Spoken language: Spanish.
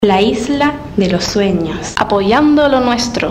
La isla de los sueños, apoyando lo nuestro.